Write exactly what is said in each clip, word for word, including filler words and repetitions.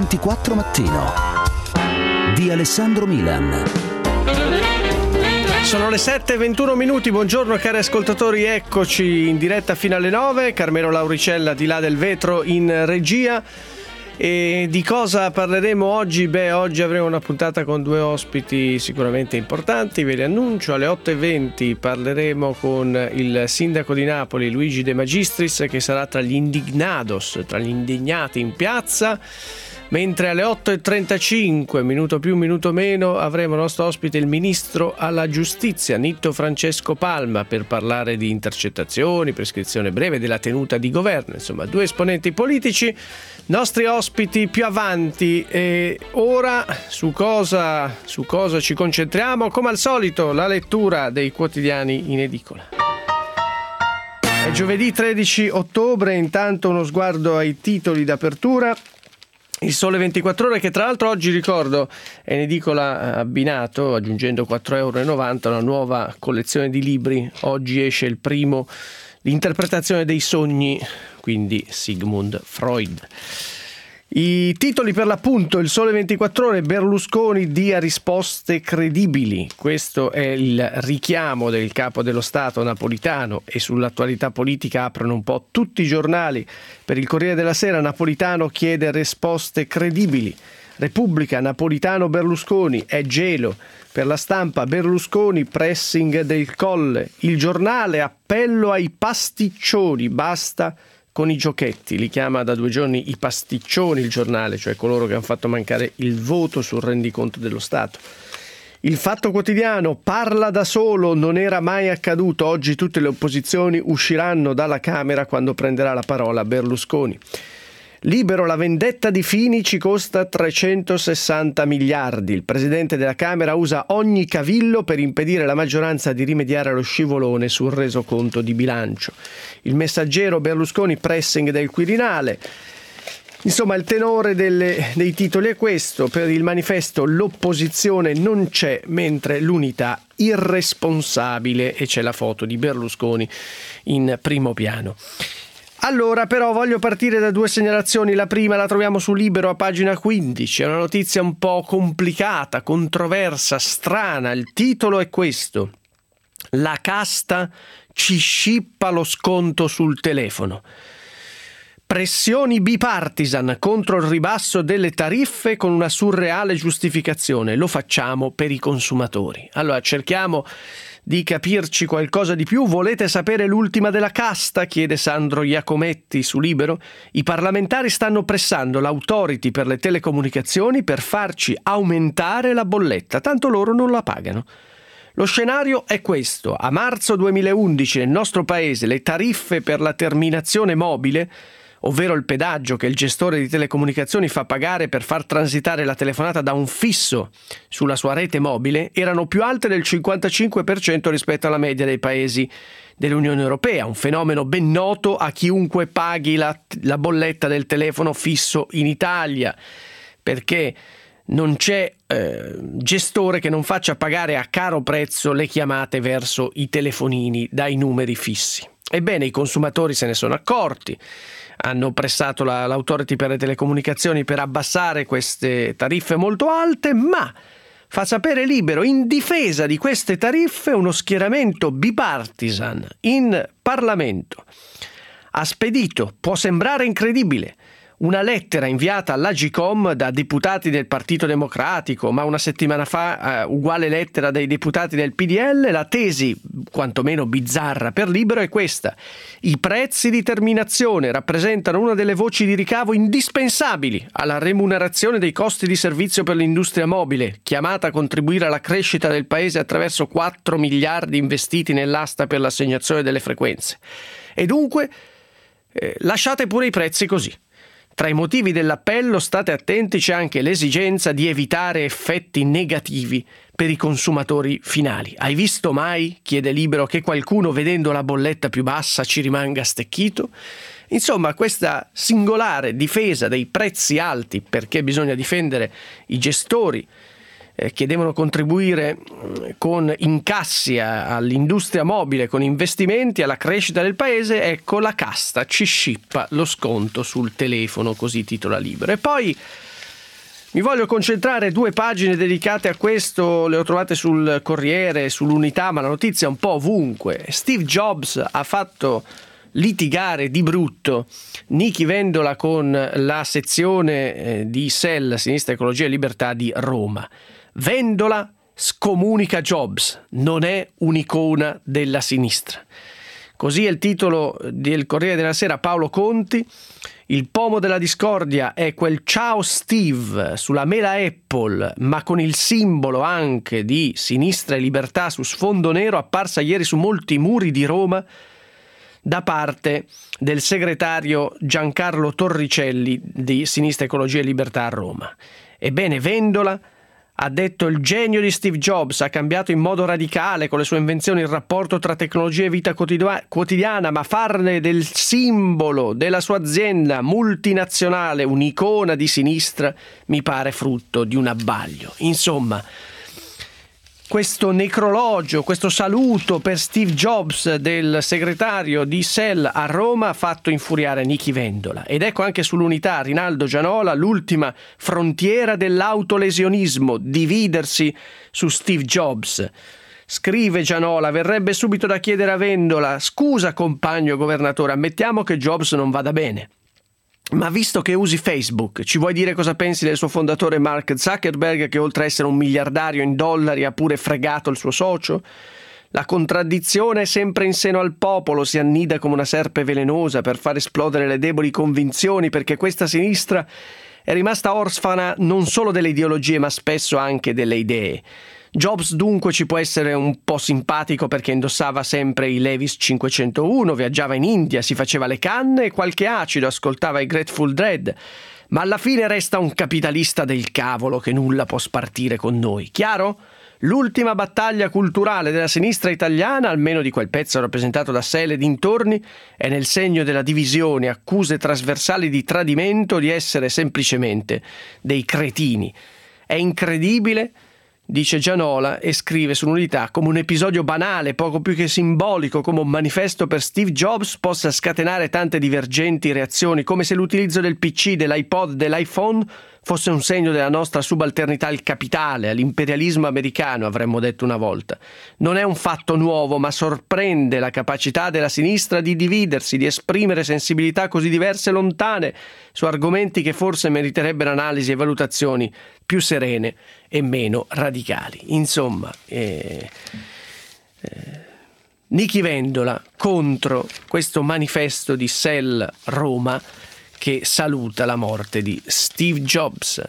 ventiquattro Mattino di Alessandro Milan. Sono le sette e ventuno minuti, buongiorno cari ascoltatori, eccoci in diretta fino alle nove, Carmelo Lauricella di là del vetro in regia. E di cosa parleremo oggi? Beh, oggi avremo una puntata con due ospiti sicuramente importanti, ve li annuncio. Alle otto e venti parleremo con il sindaco di Napoli, Luigi De Magistris, che sarà tra gli indignados, tra gli indignati in piazza. Mentre alle otto e trentacinque, minuto più, minuto meno, avremo nostro ospite il ministro alla giustizia, Nitto Francesco Palma, per parlare di intercettazioni, prescrizione breve, della tenuta di governo. Insomma, due esponenti politici, nostri ospiti più avanti. E ora su cosa, su cosa ci concentriamo? Come al solito, la lettura dei quotidiani in edicola. È giovedì tredici ottobre, intanto uno sguardo ai titoli d'apertura. Il Sole ventiquattro Ore, che tra l'altro oggi, ricordo, è in edicola abbinato, aggiungendo quattro virgola novanta euro, una nuova collezione di libri. Oggi esce il primo, l'interpretazione dei sogni, quindi Sigmund Freud. I titoli per l'appunto: il Sole ventiquattro Ore, Berlusconi dia risposte credibili. Questo è il richiamo del capo dello Stato Napolitano, e sull'attualità politica aprono un po' tutti i giornali. Per il Corriere della Sera, Napolitano chiede risposte credibili. Repubblica, Napolitano Berlusconi, è gelo. Per La Stampa, Berlusconi, pressing del Colle. Il Giornale, appello ai pasticcioni, basta con i giochetti. Li chiama da due giorni i pasticcioni il Giornale, cioè coloro che hanno fatto mancare il voto sul rendiconto dello Stato. Il Fatto Quotidiano, parla da solo, non era mai accaduto. Oggi tutte le opposizioni usciranno dalla Camera quando prenderà la parola Berlusconi. Libero, la vendetta di Fini ci costa trecentosessanta miliardi. Il presidente della Camera usa ogni cavillo per impedire alla maggioranza di rimediare allo scivolone sul resoconto di bilancio. Il Messaggero, Berlusconi, pressing del Quirinale. Insomma, il tenore delle, dei titoli è questo. Per il Manifesto, l'opposizione non c'è, mentre l'unità irresponsabile, e c'è la foto di Berlusconi in primo piano. Allora, però, voglio partire da due segnalazioni. La prima la troviamo su Libero a pagina quindici. È una notizia un po' complicata, controversa, strana. Il titolo è questo: la casta ci scippa lo sconto sul telefono. Pressioni bipartisan contro il ribasso delle tariffe con una surreale giustificazione. Lo facciamo per i consumatori. Allora, cerchiamo di capirci qualcosa di più. Volete sapere l'ultima della casta? Chiede Sandro Iacometti su Libero. I parlamentari stanno pressando l'Authority per le telecomunicazioni per farci aumentare la bolletta, tanto loro non la pagano. Lo scenario è questo: a marzo duemilaundici nel nostro paese le tariffe per la terminazione mobile, ovvero il pedaggio che il gestore di telecomunicazioni fa pagare per far transitare la telefonata da un fisso sulla sua rete mobile, erano più alte del cinquantacinque per cento rispetto alla media dei paesi dell'Unione Europea, un fenomeno ben noto a chiunque paghi la, la bolletta del telefono fisso in Italia, perché non c'è eh, gestore che non faccia pagare a caro prezzo le chiamate verso i telefonini dai numeri fissi. Ebbene, i consumatori se ne sono accorti, hanno pressato la, l'Authority per le telecomunicazioni per abbassare queste tariffe molto alte, ma, fa sapere Libero, in difesa di queste tariffe uno schieramento bipartisan in Parlamento ha spedito, può sembrare incredibile, una lettera inviata all'Agcom da deputati del Partito Democratico, ma una settimana fa uh, uguale lettera dai deputati del P D L. La tesi, quantomeno bizzarra per Libero, è questa: i prezzi di terminazione rappresentano una delle voci di ricavo indispensabili alla remunerazione dei costi di servizio per l'industria mobile, chiamata a contribuire alla crescita del paese attraverso quattro miliardi investiti nell'asta per l'assegnazione delle frequenze. E dunque eh, lasciate pure i prezzi così. Tra i motivi dell'appello, state attenti, c'è anche l'esigenza di evitare effetti negativi per i consumatori finali. Hai visto mai, chiede Libero, che qualcuno vedendo la bolletta più bassa ci rimanga stecchito? Insomma, questa singolare difesa dei prezzi alti, perché bisogna difendere i gestori eh, che devono contribuire con incassi all'industria mobile, con investimenti, alla crescita del paese, ecco la casta ci scippa lo sconto sul telefono, così titola Libero. E poi Mi voglio concentrare, due pagine dedicate a questo, le ho trovate sul Corriere, sull'Unità, ma la notizia è un po' ovunque. Steve Jobs ha fatto litigare di brutto Nichi Vendola con la sezione di S E L, Sinistra Ecologia e Libertà di Roma. Vendola scomunica Jobs, non è un'icona della sinistra. Così è il titolo del Corriere della Sera. Paolo Conti. Il pomo della discordia è quel ciao Steve sulla mela Apple, ma con il simbolo anche di Sinistra e Libertà su sfondo nero, apparsa ieri su molti muri di Roma da parte del segretario Giancarlo Torricelli di Sinistra Ecologia e Libertà a Roma. Ebbene, Vendola ha detto: il genio di Steve Jobs ha cambiato in modo radicale con le sue invenzioni il rapporto tra tecnologia e vita quotidiana, ma farne del simbolo della sua azienda multinazionale un'icona di sinistra mi pare frutto di un abbaglio. Insomma, questo necrologio, questo saluto per Steve Jobs del segretario di S E L a Roma ha fatto infuriare Nichi Vendola. Ed ecco anche sull'Unità Rinaldo Gianola, l'ultima frontiera dell'autolesionismo, dividersi su Steve Jobs. Scrive Gianola: verrebbe subito da chiedere a Vendola: scusa compagno governatore, ammettiamo che Jobs non vada bene, ma visto che usi Facebook, ci vuoi dire cosa pensi del suo fondatore Mark Zuckerberg, che oltre a essere un miliardario in dollari ha pure fregato il suo socio? La contraddizione è sempre in seno al popolo, si annida come una serpe velenosa per far esplodere le deboli convinzioni, perché questa sinistra è rimasta orfana non solo delle ideologie ma spesso anche delle idee. Jobs dunque ci può essere un po' simpatico perché indossava sempre i Levi's cinquecentouno, viaggiava in India, si faceva le canne e qualche acido, ascoltava i Grateful Dead, ma alla fine resta un capitalista del cavolo che nulla può spartire con noi. Chiaro? L'ultima battaglia culturale della sinistra italiana, almeno di quel pezzo rappresentato da S E L e dintorni, è nel segno della divisione, accuse trasversali di tradimento, di essere semplicemente dei cretini. È incredibile, dice Gianola, e scrive sull'Unità, come un episodio banale, poco più che simbolico, come un manifesto per Steve Jobs, possa scatenare tante divergenti reazioni, come se l'utilizzo del P C, dell'iPod, dell'iPhone fosse un segno della nostra subalternità al capitale, all'imperialismo americano, avremmo detto una volta. Non è un fatto nuovo, ma sorprende la capacità della sinistra di dividersi, di esprimere sensibilità così diverse e lontane su argomenti che forse meriterebbero analisi e valutazioni più serene e meno radicali. Insomma, eh, eh, Nichi Vendola contro questo manifesto di S E L Roma che saluta la morte di Steve Jobs.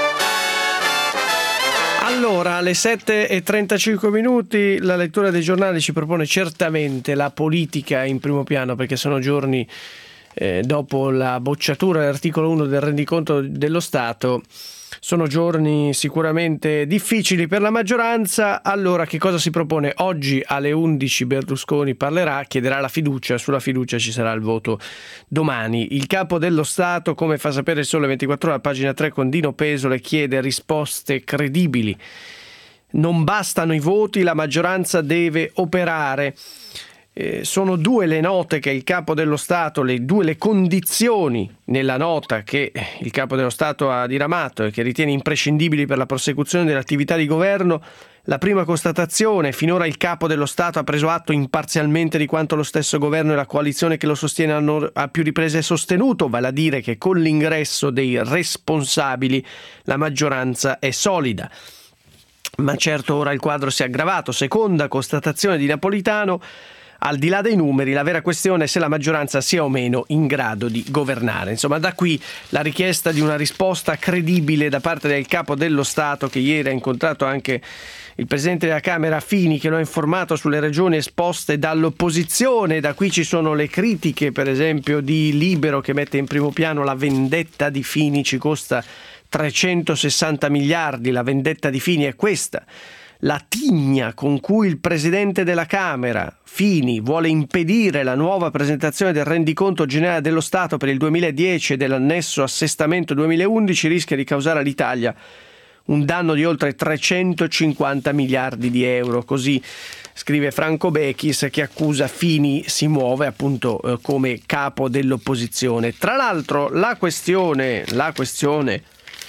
Allora, alle sette e trentacinque minuti la lettura dei giornali ci propone certamente la politica in primo piano, perché sono giorni eh, dopo la bocciatura dell'articolo uno del rendiconto dello Stato. Sono giorni sicuramente difficili per la maggioranza. Allora, che cosa si propone? Oggi alle undici Berlusconi parlerà, chiederà la fiducia, sulla fiducia ci sarà il voto domani. Il capo dello Stato, come fa sapere il Sole ventiquattro Ore, a pagina tre con Dino Pesole, chiede risposte credibili. Non bastano i voti, la maggioranza deve operare. Eh, sono due le note che il Capo dello Stato, le due le condizioni nella nota che il Capo dello Stato ha diramato e che ritiene imprescindibili per la prosecuzione dell'attività di governo. La prima constatazione: finora il Capo dello Stato ha preso atto imparzialmente di quanto lo stesso governo e la coalizione che lo sostiene hanno a più riprese sostenuto, vale a dire che con l'ingresso dei responsabili la maggioranza è solida. Ma certo ora il quadro si è aggravato. Seconda constatazione di Napolitano: al di là dei numeri, la vera questione è se la maggioranza sia o meno in grado di governare. Insomma, da qui la richiesta di una risposta credibile da parte del Capo dello Stato, che ieri ha incontrato anche il Presidente della Camera Fini, che lo ha informato sulle ragioni esposte dall'opposizione. Da qui ci sono le critiche, per esempio, di Libero, che mette in primo piano la vendetta di Fini, ci costa trecentosessanta miliardi, la vendetta di Fini è questa. La tigna con cui il Presidente della Camera, Fini, vuole impedire la nuova presentazione del rendiconto generale dello Stato per il duemiladieci e dell'annesso assestamento duemilaundici rischia di causare all'Italia un danno di oltre trecentocinquanta miliardi di euro. Così scrive Franco Bechis, che accusa Fini si muove appunto eh, come capo dell'opposizione. Tra l'altro la questione, la questione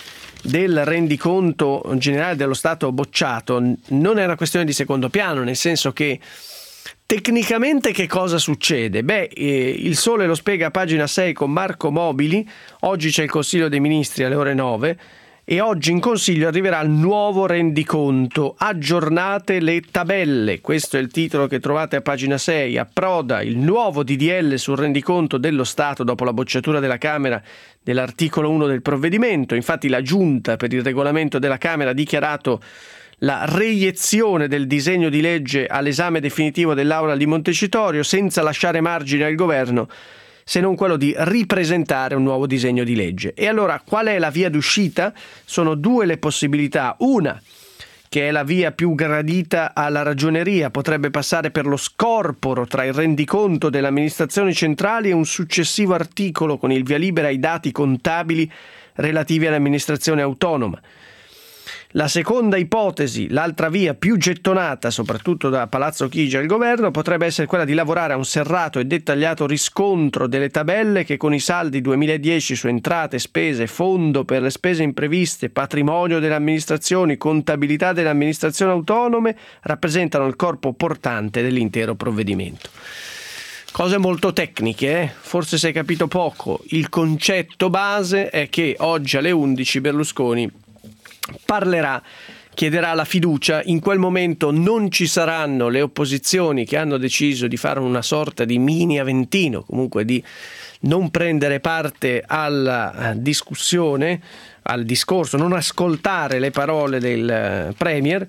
del rendiconto generale dello Stato bocciato non è una questione di secondo piano, nel senso che tecnicamente che cosa succede? Beh, eh, il Sole lo spiega a pagina sei con Marco Mobili. Oggi c'è il Consiglio dei Ministri alle ore nove e oggi in Consiglio arriverà il nuovo rendiconto, aggiornate le tabelle. Questo è il titolo che trovate a pagina sei. Approda il nuovo D D L sul rendiconto dello Stato dopo la bocciatura della Camera dell'articolo uno del provvedimento. Infatti la Giunta per il regolamento della Camera ha dichiarato la reiezione del disegno di legge all'esame definitivo dell'Aula di Montecitorio, senza lasciare margine al governo se non quello di ripresentare un nuovo disegno di legge. E allora qual è la via d'uscita? Sono due le possibilità. Una, che è la via più gradita alla Ragioneria, potrebbe passare per lo scorporo tra il rendiconto delle amministrazioni centrali e un successivo articolo con il via libera ai dati contabili relativi all'amministrazione autonoma. La seconda ipotesi, l'altra via più gettonata soprattutto da Palazzo Chigi al governo, potrebbe essere quella di lavorare a un serrato e dettagliato riscontro delle tabelle che con i saldi duemiladieci su entrate, spese, fondo per le spese impreviste, patrimonio delle amministrazioni, contabilità delle amministrazioni autonome rappresentano il corpo portante dell'intero provvedimento. Cose molto tecniche, eh? Forse si è capito poco. Il concetto base è che oggi alle undici Berlusconi parlerà, chiederà la fiducia. In quel momento non ci saranno le opposizioni che hanno deciso di fare una sorta di mini Aventino, comunque di non prendere parte alla discussione, al discorso, non ascoltare le parole del Premier.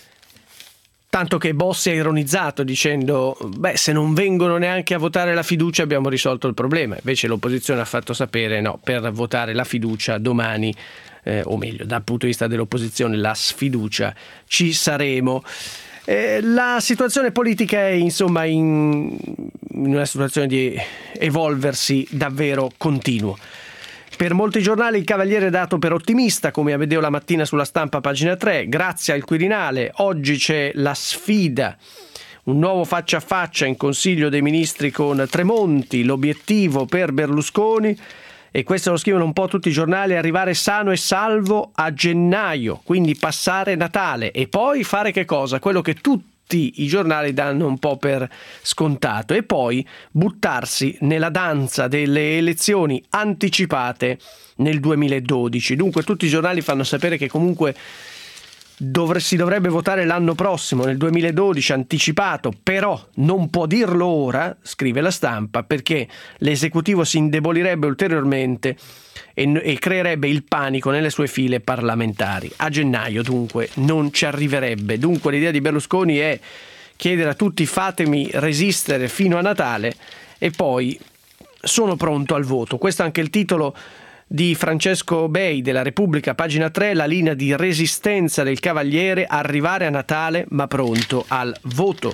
Tanto che Bossi ha ironizzato dicendo beh, se non vengono neanche a votare la fiducia abbiamo risolto il problema. Invece l'opposizione ha fatto sapere no, per votare la fiducia domani, eh, o meglio dal punto di vista dell'opposizione la sfiducia ci saremo. Eh, la situazione politica è insomma in, in una situazione di evolversi davvero continuo. Per molti giornali il Cavaliere è dato per ottimista, come vedevo la mattina sulla Stampa pagina tre, grazie al Quirinale. Oggi c'è la sfida, un nuovo faccia a faccia in Consiglio dei Ministri con Tremonti, l'obiettivo per Berlusconi, e questo lo scrivono un po' tutti i giornali, arrivare sano e salvo a gennaio, quindi passare Natale e poi fare che cosa? Quello che tutti i giornali danno un po' per scontato, e poi buttarsi nella danza delle elezioni anticipate nel duemiladodici. Dunque tutti i giornali fanno sapere che comunque dovre- si dovrebbe votare l'anno prossimo, nel duemiladodici, anticipato, però non può dirlo ora, scrive la Stampa, perché l'esecutivo si indebolirebbe ulteriormente e, e creerebbe il panico nelle sue file parlamentari. A gennaio dunque non ci arriverebbe. Dunque l'idea di Berlusconi è chiedere a tutti fatemi resistere fino a Natale e poi sono pronto al voto. Questo è anche il titolo di Francesco Bei della Repubblica, pagina tre, la linea di resistenza del Cavaliere, arrivare a Natale ma pronto al voto.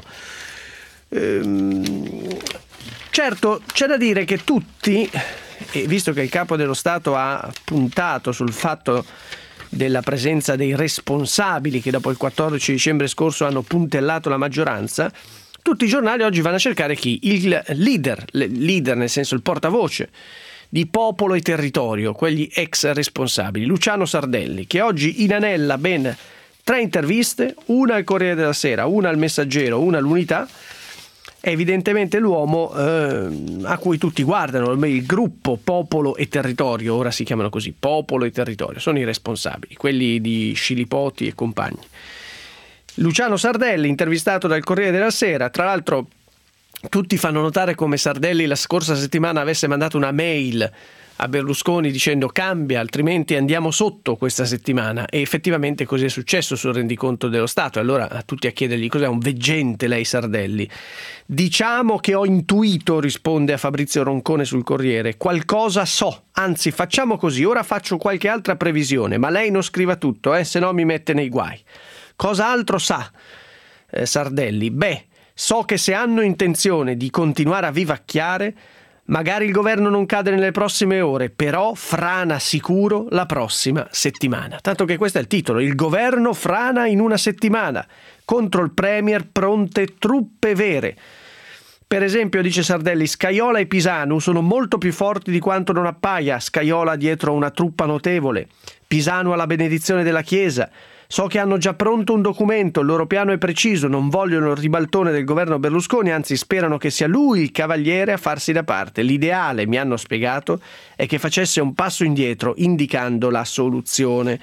Ehm, certo, c'è da dire che tutti, e visto che il Capo dello Stato ha puntato sul fatto della presenza dei responsabili che dopo il quattordici dicembre scorso hanno puntellato la maggioranza, tutti i giornali oggi vanno a cercare chi? Il leader, leader nel senso il portavoce di Popolo e Territorio, quegli ex responsabili, Luciano Sardelli, che oggi inanella ben tre interviste, una al Corriere della Sera, una al Messaggero, una all'Unità. È evidentemente l'uomo eh, a cui tutti guardano, il gruppo Popolo e Territorio, ora si chiamano così, Popolo e Territorio, sono i responsabili, quelli di Scilipoti e compagni. Luciano Sardelli, intervistato dal Corriere della Sera, tra l'altro tutti fanno notare come Sardelli la scorsa settimana avesse mandato una mail a Berlusconi dicendo cambia, altrimenti andiamo sotto questa settimana, e effettivamente così è successo sul rendiconto dello Stato. Allora a tutti a chiedergli cos'è un veggente lei Sardelli. Diciamo che ho intuito, risponde a Fabrizio Roncone sul Corriere, qualcosa so, anzi facciamo così, ora faccio qualche altra previsione, ma lei non scriva tutto, eh, se no mi mette nei guai. Cosa altro sa eh, Sardelli? Beh, so che se hanno intenzione di continuare a vivacchiare, magari il governo non cade nelle prossime ore, però frana sicuro la prossima settimana. Tanto che questo è il titolo, il governo frana in una settimana, contro il Premier pronte truppe vere. Per esempio, dice Sardelli, Scajola e Pisanu sono molto più forti di quanto non appaia, Scajola dietro una truppa notevole. Pisanu alla benedizione della Chiesa. So che hanno già pronto un documento, il loro piano è preciso, non vogliono il ribaltone del governo Berlusconi, anzi sperano che sia lui il cavaliere a farsi da parte. L'ideale, mi hanno spiegato, è che facesse un passo indietro indicando la soluzione.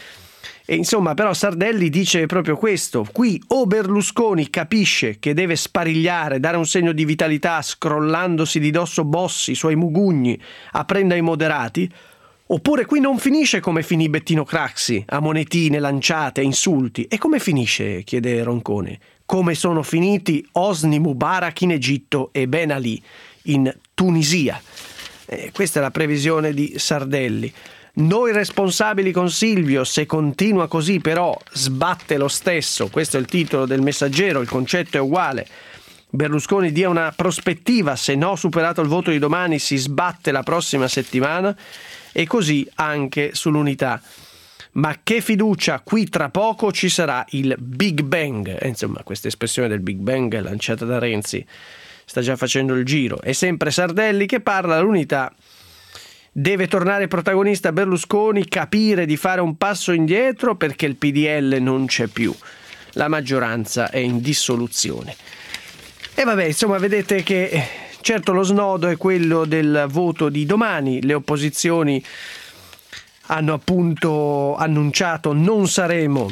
E insomma, però Sardelli dice proprio questo: qui o Berlusconi capisce che deve sparigliare, dare un segno di vitalità scrollandosi di dosso Bossi, i suoi mugugni, aprendo ai moderati, oppure qui non finisce come finì Bettino Craxi, a monetine lanciate, a insulti. E come finisce? Chiede Roncone. Come sono finiti Hosni Mubarak in Egitto e Ben Ali in Tunisia. Eh, questa è la previsione di Sardelli. Noi responsabili con Silvio, se continua così però sbatte lo stesso. Questo è il titolo del Messaggero, il concetto è uguale. Berlusconi dia una prospettiva, se no superato il voto di domani si sbatte la prossima settimana, e così anche sull'unità. Ma che fiducia, qui tra poco ci sarà il Big Bang. E insomma, questa espressione del Big Bang lanciata da Renzi sta già facendo il giro. È sempre Sardelli che parla, l'unità. Deve tornare protagonista Berlusconi, capire di fare un passo indietro perché il P D L non c'è più. La maggioranza è in dissoluzione. E vabbè, insomma, vedete che certo lo snodo è quello del voto di domani. Le opposizioni hanno appunto annunciato non saremo,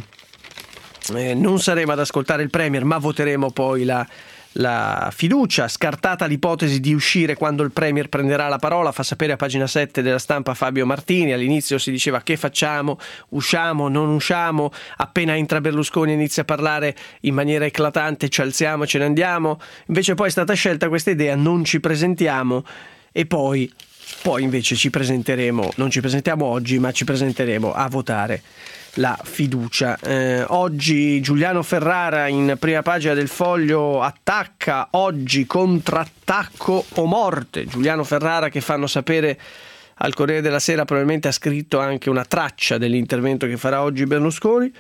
eh, non saremo ad ascoltare il Premier, ma voteremo poi la la fiducia, scartata l'ipotesi di uscire quando il Premier prenderà la parola. Fa sapere a pagina sette della Stampa Fabio Martini. All'inizio si diceva: che facciamo? Usciamo? Non usciamo? Appena entra Berlusconi inizia a parlare in maniera eclatante, ci alziamo e ce ne andiamo. Invece poi è stata scelta questa idea: non ci presentiamo, e poi poi invece ci presenteremo, non ci presentiamo oggi, ma ci presenteremo a votare la fiducia. Eh, oggi Giuliano Ferrara in prima pagina del Foglio attacca: oggi contrattacco o morte. Giuliano Ferrara, che fanno sapere al Corriere della Sera, probabilmente ha scritto anche una traccia dell'intervento che farà oggi Berlusconi.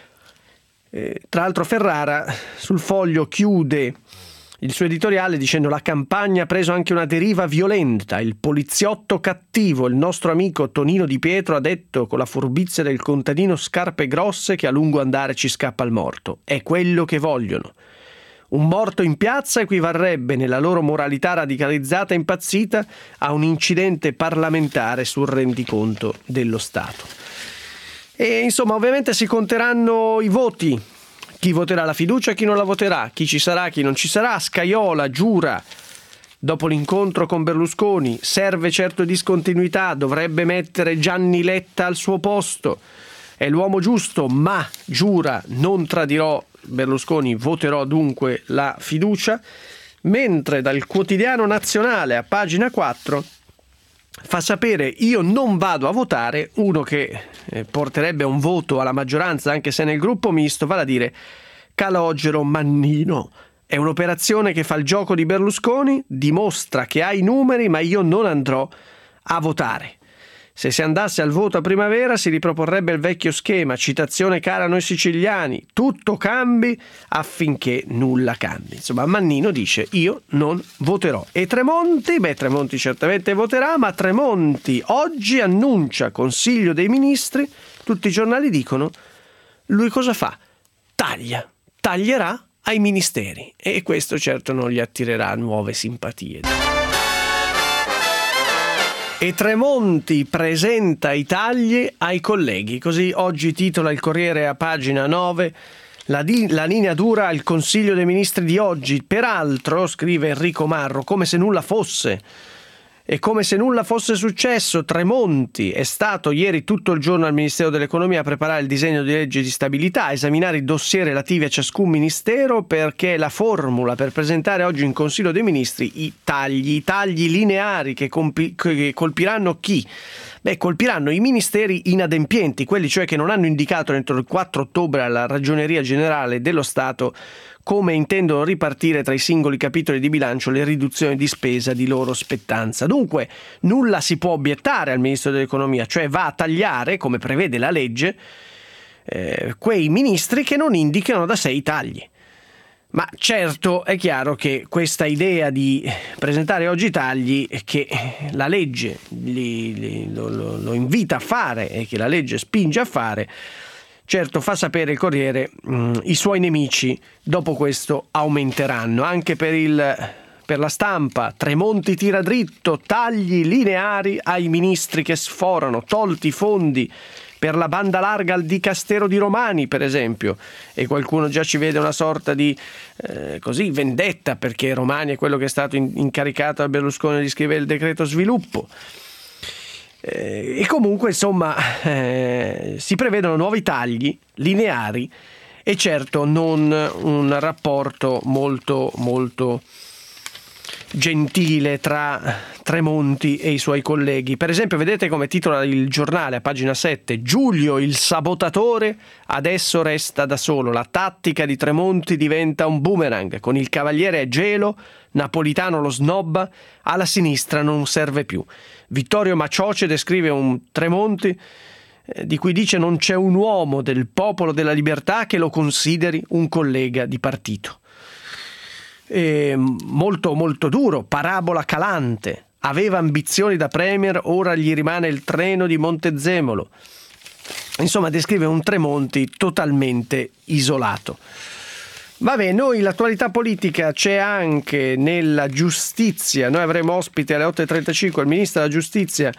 Eh, tra l'altro Ferrara sul Foglio chiude il suo editoriale dicendo: la campagna ha preso anche una deriva violenta, il poliziotto cattivo, il nostro amico Tonino Di Pietro ha detto con la furbizia del contadino scarpe grosse che a lungo andare ci scappa il morto. È quello che vogliono. Un morto in piazza equivarrebbe, nella loro moralità radicalizzata e impazzita, a un incidente parlamentare sul rendiconto dello Stato. E insomma, ovviamente si conteranno i voti. Chi voterà la fiducia e chi non la voterà, chi ci sarà, chi non ci sarà. Scajola giura, dopo l'incontro con Berlusconi: serve certo discontinuità, dovrebbe mettere Gianni Letta al suo posto. È l'uomo giusto, ma giura: non tradirò Berlusconi, voterò dunque la fiducia. Mentre dal Quotidiano Nazionale a pagina quattro fa sapere: io non vado a votare, uno che eh, porterebbe un voto alla maggioranza anche se nel gruppo misto, vale a dire Calogero Mannino. È un'operazione che fa il gioco di Berlusconi, dimostra che ha i numeri, ma io non andrò a votare. Se si andasse al voto a primavera si riproporrebbe il vecchio schema, citazione cara a noi siciliani: tutto cambi affinché nulla cambi. Insomma, Mannino dice: io non voterò. E Tremonti? Beh, Tremonti certamente voterà, ma Tremonti oggi annuncia Consiglio dei Ministri, tutti i giornali dicono: lui cosa fa? Taglia, taglierà ai ministeri, e questo certo non gli attirerà nuove simpatie. E Tremonti presenta i tagli ai colleghi, così oggi titola il Corriere a pagina nove, la, di- la linea dura al Consiglio dei Ministri di oggi. Peraltro, scrive Enrico Marro, come se nulla fosse, e come se nulla fosse successo, Tremonti è stato ieri tutto il giorno al Ministero dell'Economia a preparare il disegno di legge di stabilità, a esaminare i dossier relativi a ciascun ministero, perché la formula per presentare oggi in Consiglio dei Ministri i tagli, i tagli lineari che, compi- che colpiranno chi? Beh, colpiranno i ministeri inadempienti, quelli cioè che non hanno indicato entro il quattro ottobre alla Ragioneria Generale dello Stato come intendono ripartire tra i singoli capitoli di bilancio le riduzioni di spesa di loro spettanza. Dunque, nulla si può obiettare al Ministro dell'Economia, cioè va a tagliare, come prevede la legge, eh, quei ministri che non indicano da sé i tagli. Ma certo è chiaro che questa idea di presentare oggi i tagli che la legge li, li, lo, lo, lo invita a fare e che la legge spinge a fare, certo fa sapere il Corriere, mh, i suoi nemici dopo questo aumenteranno. Anche per, il, per la Stampa, Tremonti tira dritto, tagli lineari ai ministri che sforano, tolti i fondi per la banda larga al dicastero di Romani, per esempio, e qualcuno già ci vede una sorta di eh, così vendetta perché Romani è quello che è stato in- incaricato a Berlusconi di scrivere il decreto sviluppo. Eh, e comunque insomma eh, si prevedono nuovi tagli lineari e certo non un rapporto molto molto gentile tra Tremonti e i suoi colleghi. Per esempio, vedete come titola il Giornale a pagina sette: Giulio il sabotatore adesso resta da solo, la tattica di Tremonti diventa un boomerang, con il cavaliere a gelo, Napolitano lo snobba, alla sinistra non serve più. Vittorio Macioce descrive un Tremonti eh, di cui dice non c'è un uomo del Popolo della Libertà che lo consideri un collega di partito. E molto molto duro, parabola calante, aveva ambizioni da premier, ora gli rimane il treno di Montezemolo. Insomma, descrive un Tremonti totalmente isolato. Vabbè, noi l'attualità politica c'è anche nella giustizia. Noi avremo ospite alle otto e trentacinque il ministro della giustizia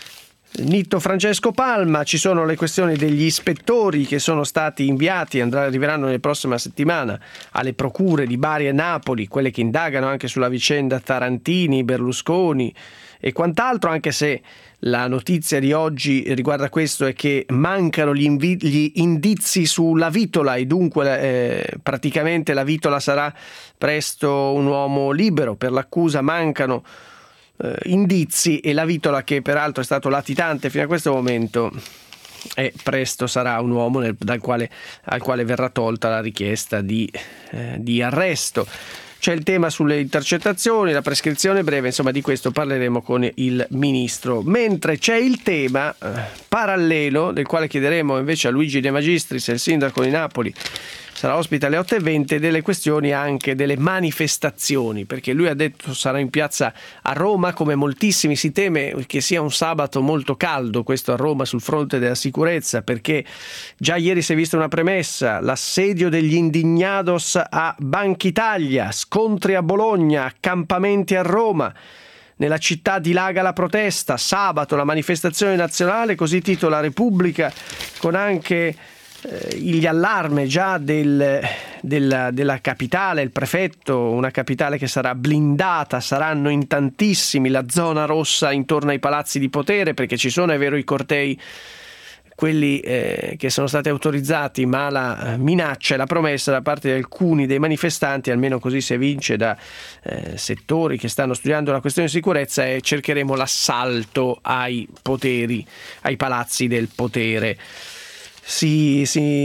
Nitto Francesco Palma. Ci sono le questioni degli ispettori che sono stati inviati, andrà, arriveranno nella prossima settimana alle procure di Bari e Napoli, quelle che indagano anche sulla vicenda Tarantini, Berlusconi e quant'altro, anche se la notizia di oggi riguarda questo è che mancano gli, invi- gli indizi sulla Vitola e dunque eh, praticamente la Vitola sarà presto un uomo libero. Per l'accusa mancano Uh, indizi e la Vitola, che peraltro è stato latitante fino a questo momento, e presto sarà un uomo nel, dal quale, al quale verrà tolta la richiesta di, eh, di arresto. C'è il tema sulle intercettazioni, la prescrizione breve, insomma di questo parleremo con il ministro. Mentre c'è il tema eh, parallelo, del quale chiederemo invece a Luigi De Magistris, il sindaco di Napoli, sarà ospite alle otto e venti, delle questioni anche delle manifestazioni, perché lui ha detto sarà in piazza a Roma, come moltissimi si teme che sia un sabato molto caldo questo a Roma sul fronte della sicurezza, perché già ieri si è vista una premessa, l'assedio degli indignados a Banca Italia, scontri a Bologna, accampamenti a Roma. Nella città dilaga la protesta, sabato la manifestazione nazionale, così titola Repubblica, con anche gli allarme già del, della, della capitale, il prefetto, una capitale che sarà blindata, saranno in tantissimi, la zona rossa intorno ai palazzi di potere, perché ci sono, è vero, i cortei, quelli eh, che sono stati autorizzati, ma la minaccia e la promessa da parte di alcuni dei manifestanti, almeno così si evince da eh, settori che stanno studiando la questione di sicurezza, è cercheremo l'assalto ai poteri, ai palazzi del potere. Si,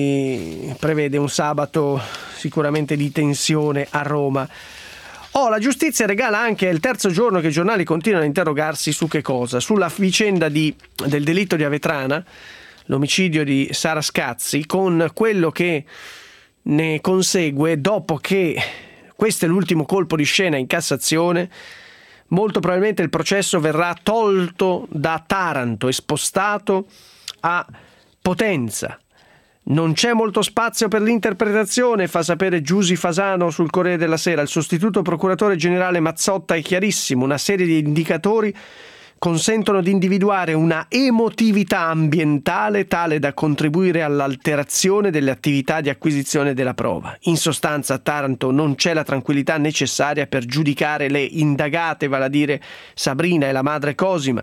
si prevede un sabato sicuramente di tensione a Roma. Oh, la giustizia regala anche, è il terzo giorno che i giornali continuano a interrogarsi su che cosa? Sulla vicenda di, del delitto di Avetrana, l'omicidio di Sara Scazzi, con quello che ne consegue dopo che questo è l'ultimo colpo di scena in Cassazione. Molto probabilmente il processo verrà tolto da Taranto e spostato a Potenza. Non c'è molto spazio per l'interpretazione, fa sapere Giusy Fasano sul Corriere della Sera. Il sostituto procuratore generale Mazzotta è chiarissimo, una serie di indicatori consentono di individuare una emotività ambientale tale da contribuire all'alterazione delle attività di acquisizione della prova. In sostanza a Taranto non c'è la tranquillità necessaria per giudicare le indagate, vale a dire Sabrina e la madre Cosima.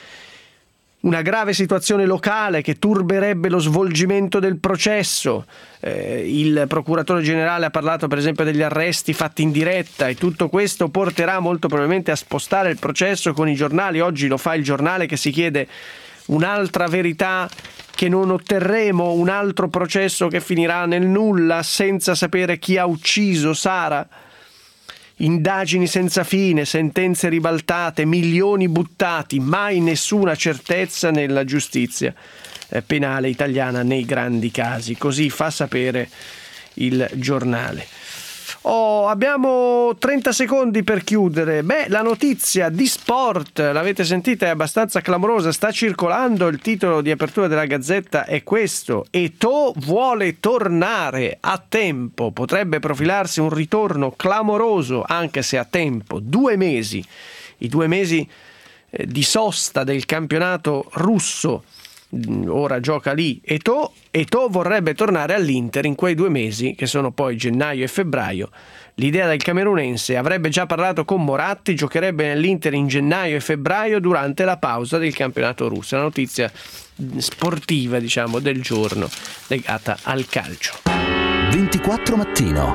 Una grave situazione locale che turberebbe lo svolgimento del processo. Eh, il procuratore generale ha parlato per esempio degli arresti fatti in diretta e tutto questo porterà molto probabilmente a spostare il processo con i giornali. Oggi lo fa il Giornale che si chiede un'altra verità che non otterremo, un altro processo che finirà nel nulla senza sapere chi ha ucciso Sara. Indagini senza fine, sentenze ribaltate, milioni buttati, mai nessuna certezza nella giustizia penale italiana nei grandi casi. Così fa sapere il Giornale. Oh, abbiamo trenta secondi per chiudere. Beh, la notizia di sport, l'avete sentita, è abbastanza clamorosa, sta circolando, il titolo di apertura della Gazzetta è questo: Eto'o vuole tornare a tempo, potrebbe profilarsi un ritorno clamoroso anche se a tempo, due mesi, i due mesi eh, di sosta del campionato russo. Ora gioca lì Eto'o. Eto'o vorrebbe tornare all'Inter in quei due mesi che sono poi gennaio e febbraio. L'idea del camerunense: avrebbe già parlato con Moratti, giocherebbe nell'Inter in gennaio e febbraio durante la pausa del campionato russo. La notizia sportiva, diciamo, del giorno legata al calcio. ventiquattro Mattino.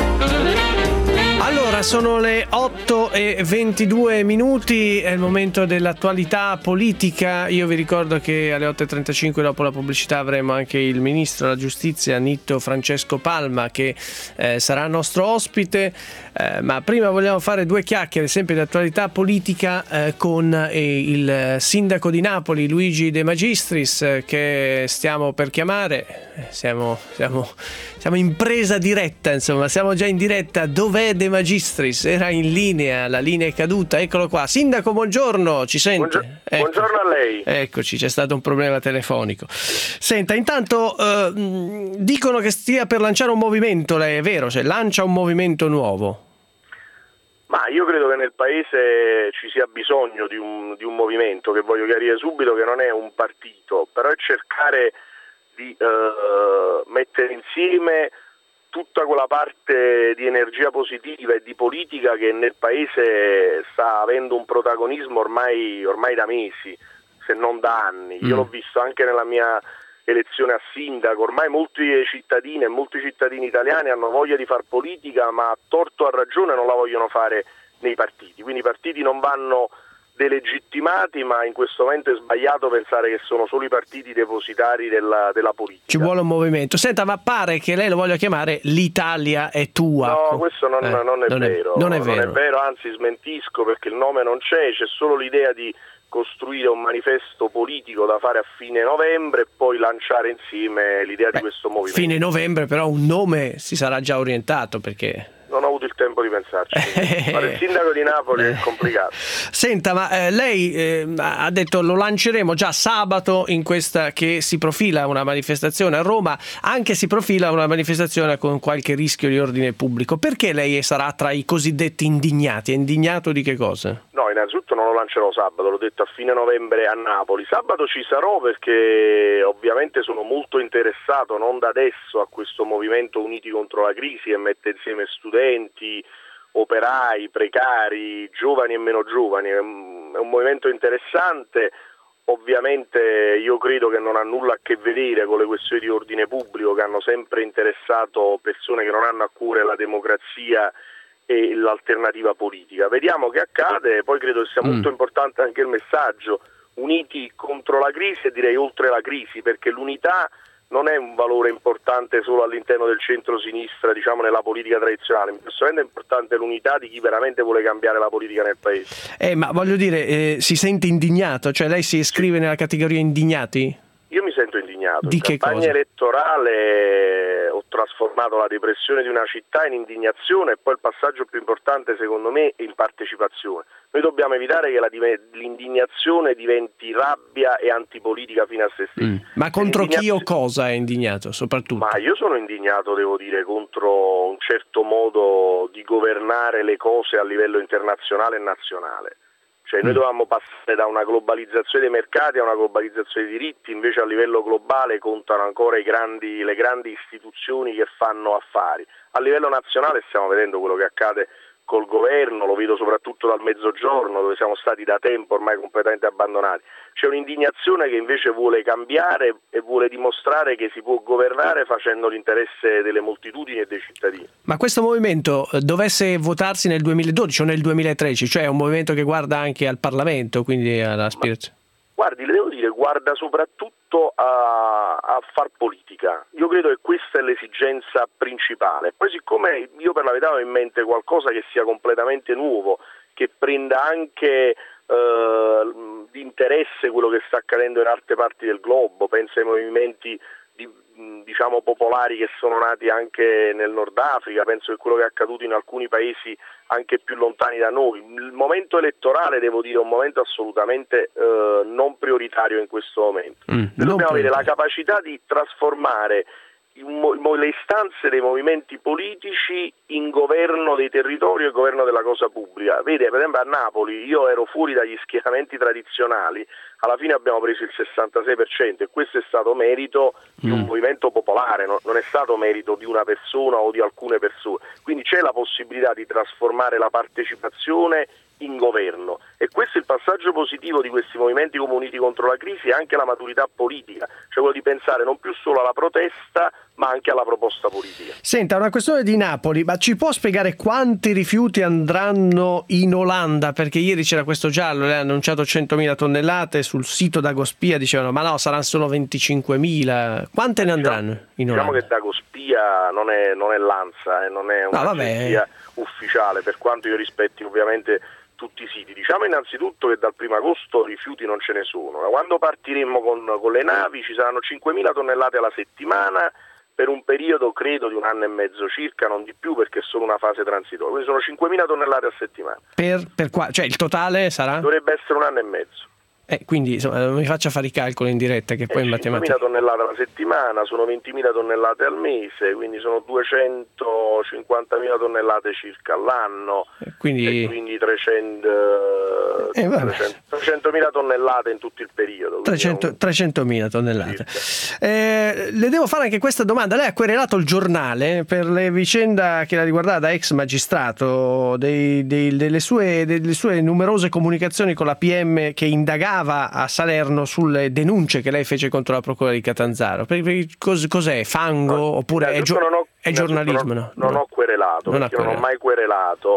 Allora, sono le otto e ventidue minuti, è il momento dell'attualità politica. Io vi ricordo che alle otto e trentacinque, dopo la pubblicità, avremo anche il ministro della giustizia Nitto Francesco Palma, che eh, sarà nostro ospite, eh, ma prima vogliamo fare due chiacchiere sempre di attualità politica eh, con eh, il sindaco di Napoli Luigi De Magistris, eh, che stiamo per chiamare. Siamo, siamo, siamo in presa diretta, insomma, siamo già in diretta. Dov'è De Magistris? Era in linea, la linea è caduta, eccolo qua. Sindaco, buongiorno, ci sente? Buongiorno, Ecco. buongiorno a lei. Eccoci, c'è stato un problema telefonico. Senta, intanto eh, dicono che stia per lanciare un movimento, lei è vero? Cioè, lancia un movimento nuovo? Ma io credo che nel Paese ci sia bisogno di un, di un movimento, che voglio chiarire subito che non è un partito, però è cercare di eh, mettere insieme tutta quella parte di energia positiva e di politica che nel Paese sta avendo un protagonismo ormai, ormai da mesi, se non da anni. Io l'ho visto anche nella mia elezione a sindaco, ormai molti cittadini e molti cittadini italiani hanno voglia di far politica, ma a torto o a ragione non la vogliono fare nei partiti, quindi i partiti non vanno delegittimati, ma in questo momento è sbagliato pensare che sono solo i partiti depositari della, della politica. Ci vuole un movimento. Senta, ma pare che lei lo voglia chiamare l'Italia è tua. No, questo non, eh, non, è, non, vero. È, non è vero. Non è vero, anzi smentisco, perché il nome non c'è, c'è solo l'idea di costruire un manifesto politico da fare a fine novembre e poi lanciare insieme l'idea Beh, di questo movimento. Fine novembre, però un nome si sarà già orientato, perché... Non ho avuto il tempo di pensarci. Fare il sindaco di Napoli è complicato. Senta, ma eh, lei eh, ha detto lo lanceremo già sabato in questa che si profila una manifestazione a Roma, anche si profila una manifestazione con qualche rischio di ordine pubblico. Perché lei sarà tra i cosiddetti indignati? È indignato di che cosa? No, innanzitutto non lo lancerò sabato, l'ho detto a fine novembre a Napoli. Sabato ci sarò perché ovviamente sono molto interessato, non da adesso, a questo movimento Uniti contro la crisi che mette insieme studenti, operai, precari, giovani e meno giovani. È un, è un movimento interessante. Ovviamente io credo che non ha nulla a che vedere con le questioni di ordine pubblico che hanno sempre interessato persone che non hanno a cuore la democrazia e l'alternativa politica. Vediamo che accade, poi credo che sia molto mm. importante anche il messaggio uniti contro la crisi e direi oltre la crisi, perché l'unità non è un valore importante solo all'interno del centro-sinistra, diciamo nella politica tradizionale. In questo momento è importante l'unità di chi veramente vuole cambiare la politica nel Paese. Eh, ma voglio dire, eh, si sente indignato? Cioè lei si iscrive sì. nella categoria indignati? Io mi sento indignato. Di in che campagna cosa? elettorale ho trasformato la depressione di una città in indignazione e poi il passaggio più importante secondo me è in partecipazione. Noi dobbiamo evitare che la, l'indignazione diventi rabbia e antipolitica fino a se stessa. Mm. Ma contro chi o cosa è indignato soprattutto? Ma io sono indignato, devo dire, contro un certo modo di governare le cose a livello internazionale e nazionale. Cioè noi dovevamo passare da una globalizzazione dei mercati a una globalizzazione dei diritti, invece a livello globale contano ancora i grandi, le grandi istituzioni che fanno affari. A livello nazionale stiamo vedendo quello che accade col governo, lo vedo soprattutto dal mezzogiorno dove siamo stati da tempo ormai completamente abbandonati. C'è un'indignazione che invece vuole cambiare e vuole dimostrare che si può governare facendo l'interesse delle moltitudini e dei cittadini. Ma questo movimento dovesse votarsi nel duemiladodici o nel duemilatredici, cioè è un movimento che guarda anche al Parlamento, quindi all'aspirazione? Guardi, le devo dire, guarda soprattutto a, a far politica. Io credo che questa è l'esigenza principale. Poi siccome io per la verità ho in mente qualcosa che sia completamente nuovo, che prenda anche eh, di interesse quello che sta accadendo in altre parti del globo, penso ai movimenti di, diciamo popolari che sono nati anche nel Nord Africa, penso che quello che è accaduto in alcuni paesi anche più lontani da noi. Il momento elettorale, devo dire, è un momento assolutamente eh, non prioritario in questo momento. Mm, Noi dobbiamo avere la capacità di trasformare le istanze dei movimenti politici in governo dei territori e governo della cosa pubblica. Vede, per esempio a Napoli io ero fuori dagli schieramenti tradizionali, alla fine abbiamo preso il sessantasei per cento e questo è stato merito di un mm. movimento popolare, no? Non è stato merito di una persona o di alcune persone, quindi c'è la possibilità di trasformare la partecipazione in governo e questo è il passaggio positivo di questi movimenti comuniti contro la crisi e anche la maturità politica, cioè quello di pensare non più solo alla protesta ma anche alla proposta politica. Senta, una questione di Napoli, ma ci può spiegare quanti rifiuti andranno in Olanda? Perché ieri c'era questo giallo, lei ha annunciato centomila tonnellate, sul sito Dagospia dicevano ma no, saranno solo venticinquemila. Quante ne andranno diciamo, in Olanda? Diciamo che Dagospia non è, non è l'ANSA, eh, non è un'agenzia no, ufficiale, per quanto io rispetti ovviamente tutti i siti. Diciamo innanzitutto che dal primo agosto rifiuti non ce ne sono. Da quando partiremo con, con le navi ci saranno cinquemila tonnellate alla settimana per un periodo credo di un anno e mezzo circa, non di più perché è solo una fase transitoria. Quindi sono cinquemila tonnellate a settimana. Per, per qua, cioè il totale sarà? Dovrebbe essere un anno e mezzo. Eh, quindi insomma, non mi faccia fare i calcoli in diretta che eh, poi in matematica. cinquemila tonnellate alla settimana, sono ventimila tonnellate al mese, quindi sono duecentocinquantamila tonnellate circa all'anno, eh, quindi... e quindi trecento, eh, trecento, trecentomila tonnellate in tutto il periodo. trecento, un... trecentomila tonnellate. Eh, le devo fare anche questa domanda. Lei ha querelato il Giornale per le vicende che la riguardava da ex magistrato, dei, dei, delle, sue, delle sue numerose comunicazioni con la P M che indagava a Salerno sulle denunce che lei fece contro la procura di Catanzaro. Per, per, cos, cos'è? Fango? No, oppure è, gio- non ho, è giornalismo? Non, no? non no. ho querelato, non, perché non ho mai querelato.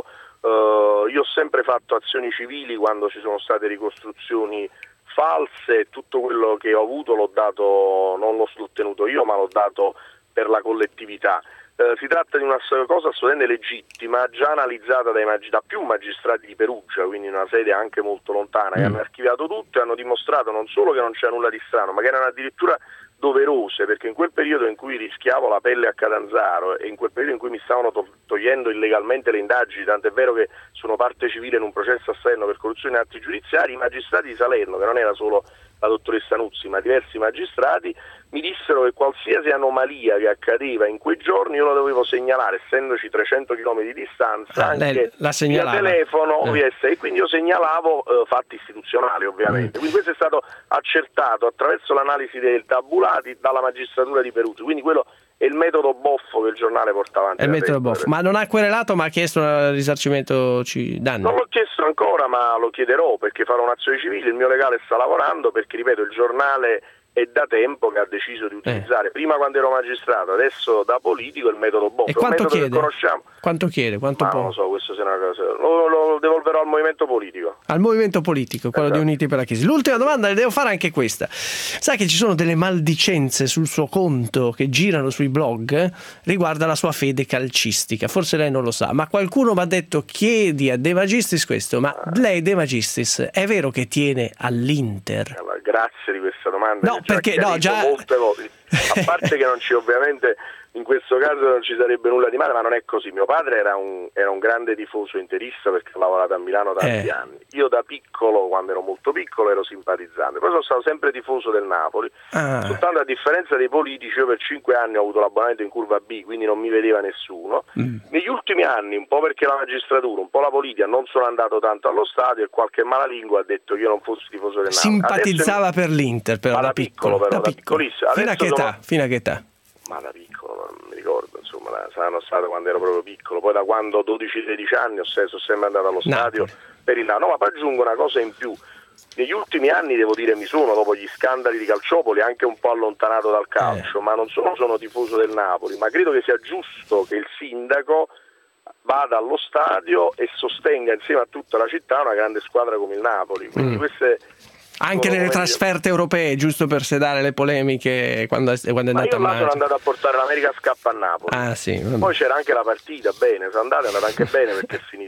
Uh, io ho sempre fatto azioni civili quando ci sono state ricostruzioni false, tutto quello che ho avuto l'ho dato, non l'ho sostenuto io, ma l'ho dato per la collettività. Uh, si tratta di una cosa assolutamente legittima, già analizzata dai mag- da più magistrati di Perugia, quindi in una sede anche molto lontana, mm. che hanno archiviato tutto e hanno dimostrato non solo che non c'era nulla di strano, ma che erano addirittura doverose, perché in quel periodo in cui rischiavo la pelle a Catanzaro e in quel periodo in cui mi stavano to- togliendo illegalmente le indagini, tant'è vero che sono parte civile in un processo a Salerno per corruzione in atti giudiziari, i magistrati di Salerno, che non era solo la dottoressa Nuzzi, ma diversi magistrati, mi dissero che qualsiasi anomalia che accadeva in quei giorni io la dovevo segnalare, essendoci trecento chilometri di distanza, ah, anche la via telefono, eh. via S M S, e quindi io segnalavo eh, fatti istituzionali ovviamente. Mm. Quindi questo è stato accertato attraverso l'analisi dei tabulati dalla magistratura di Perugia, quindi quello è il metodo boffo che il Giornale porta avanti. È il metodo boffo, ma non ha querelato, ma ha chiesto un risarcimento danni? Non l'ho chiesto ancora, ma lo chiederò perché farò un'azione civile, il mio legale sta lavorando perché, ripeto, il Giornale è da tempo che ha deciso di utilizzare, eh. prima quando ero magistrato, adesso da politico, il metodo boffo. E quanto metodo chiede? Che conosciamo. Quanto chiede? Quanto ma può? non lo so, questo è una cosa. Lo, lo devolverò al movimento politico. Al movimento politico, quello esatto. di Uniti per la Crisi. L'ultima domanda le devo fare anche questa. Sa che ci sono delle maldicenze sul suo conto che girano sui blog eh, riguardo alla sua fede calcistica. Forse lei non lo sa, ma qualcuno mi ha detto chiedi a De Magistris questo, ma ah. lei De Magistris è vero che tiene all'Inter? Allora, grazie di questa domanda. No, perché no, già molte volte. A parte che non ci ovviamente in questo caso non ci sarebbe nulla di male, ma non è così. Mio padre era un, era un grande tifoso interista perché ha lavorato a Milano tanti eh. anni. Io da piccolo, quando ero molto piccolo, ero simpatizzante. Poi sono stato sempre tifoso del Napoli. Ah. Soltanto a differenza dei politici, io per cinque anni ho avuto l'abbonamento in curva B, quindi non mi vedeva nessuno. Mm. Negli ultimi anni, un po' perché la magistratura, un po' la politica, non sono andato tanto allo stadio e qualche malalingua ha detto che io non fossi tifoso del Napoli. Simpatizzava Adesso, per l'Inter, però da, da piccolo, piccolo però, da da piccolissimo. Fino a che età? Sono... Fino a che età? Ma da piccolo, non mi ricordo, insomma, saranno stato quando ero proprio piccolo, poi da quando dodici tredici anni ho sono sempre andato allo stadio Napoli. Per il Napoli. No, ma poi aggiungo una cosa in più, negli ultimi anni devo dire mi sono, dopo gli scandali di Calciopoli, anche un po' allontanato dal calcio, eh. ma non solo sono tifoso del Napoli, ma credo che sia giusto che il sindaco vada allo stadio e sostenga insieme a tutta la città una grande squadra come il Napoli, quindi mm. queste... Anche nelle trasferte europee, giusto per sedare le polemiche quando è, quando è ma andata io là a sono andato a portare l'America scappa a Napoli. Ah, sì, poi c'era anche la partita, bene, sono andato, è andata anche bene perché è finita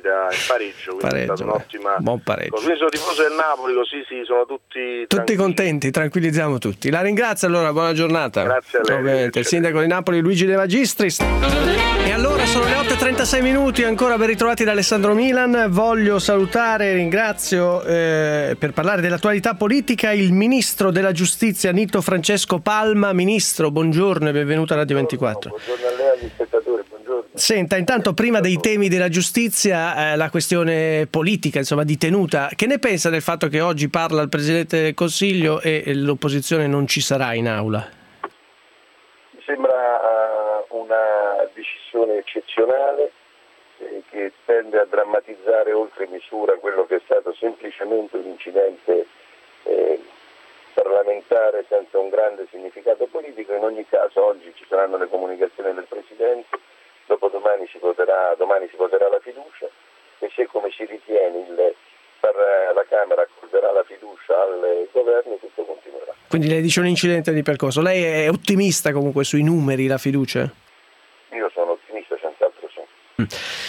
sia in pareggio, quindi pareggio, è stata un'ottima buon pareggio. Così sono tifoso del Napoli, così sì, sono tutti tutti contenti, tranquillizziamo tutti. La ringrazio allora, buona giornata. Grazie a lei. Ovviamente il sindaco di Napoli Luigi De Magistris. E allora sono le otto e trentasei minuti, ancora ben ritrovati da Alessandro Milan. Voglio salutare, ringrazio eh, per parlare dell'attualità politica il ministro della giustizia Nitto Francesco Palma. Ministro, buongiorno e benvenuto a Radio ventiquattro. Buongiorno a lei, agli spettatori, buongiorno. Senta, intanto prima dei temi della giustizia, eh, la questione politica, insomma, di tenuta. Che ne pensa del fatto che oggi parla il Presidente del Consiglio e l'opposizione non ci sarà in aula? Mi sembra uh, una decisione eccezionale eh, che tende a drammatizzare oltre misura quello che è stato semplicemente un incidente eh, parlamentare senza un grande significato politico. In ogni caso oggi ci saranno le comunicazioni del Presidente, dopodomani si voterà, domani si voterà la fiducia e se come si ritiene il, la Camera accorderà la fiducia al governo tutto continuerà. Quindi lei dice un incidente di percorso. Lei è ottimista comunque sui numeri, la fiducia? Io sono ottimista, senz'altro sì. Mm.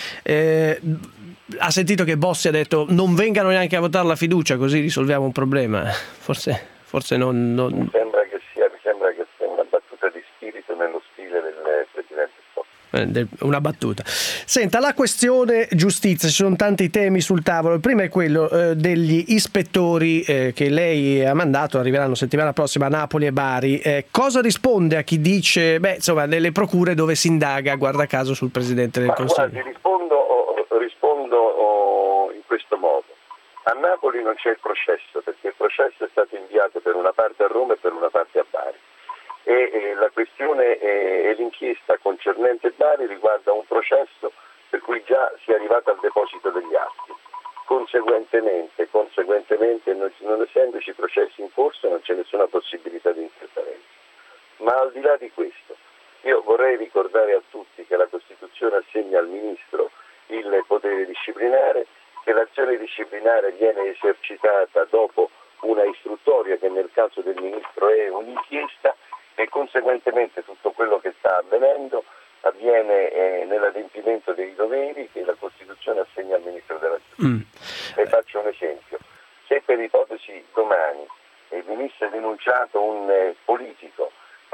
Eh, ha sentito che Bossi ha detto non vengano neanche a votare la fiducia così risolviamo un problema? Forse, forse non, non... Mi sembra che sia, mi sembra che sia una battuta di spirito nello stile del Presidente Bossi. Una battuta. Senta, la questione giustizia, ci sono tanti temi sul tavolo. Il primo è quello eh, degli ispettori eh, che lei ha mandato, arriveranno settimana prossima a Napoli e Bari. Eh, cosa risponde a chi dice, beh, insomma, nelle procure dove si indaga, guarda caso, sul Presidente del Ma Consiglio? Guardi, rispondo, oh, rispondo oh, in questo modo. A Napoli non c'è il processo, perché il processo è stato inviato per una parte a Roma e per una parte a Bari. E eh, la questione e eh, l'inchiesta concernente Bari riguarda un processo per cui già si è arrivato al deposito degli atti. Conseguentemente, conseguentemente non, non essendoci processi in corso non c'è nessuna possibilità di interferenza. Ma al di là di questo, io vorrei ricordare a tutti che la Costituzione assegna al Ministro il potere disciplinare, che l'azione disciplinare viene esercitata dopo una istruttoria che nel caso del Ministro è un'inchiesta e conseguentemente tutto quello che sta avvenendo avviene eh, nell'adempimento dei doveri che la Costituzione assegna al Ministro della Giustizia. Mm. E faccio un esempio. Se per ipotesi domani eh, venisse denunciato un eh, politico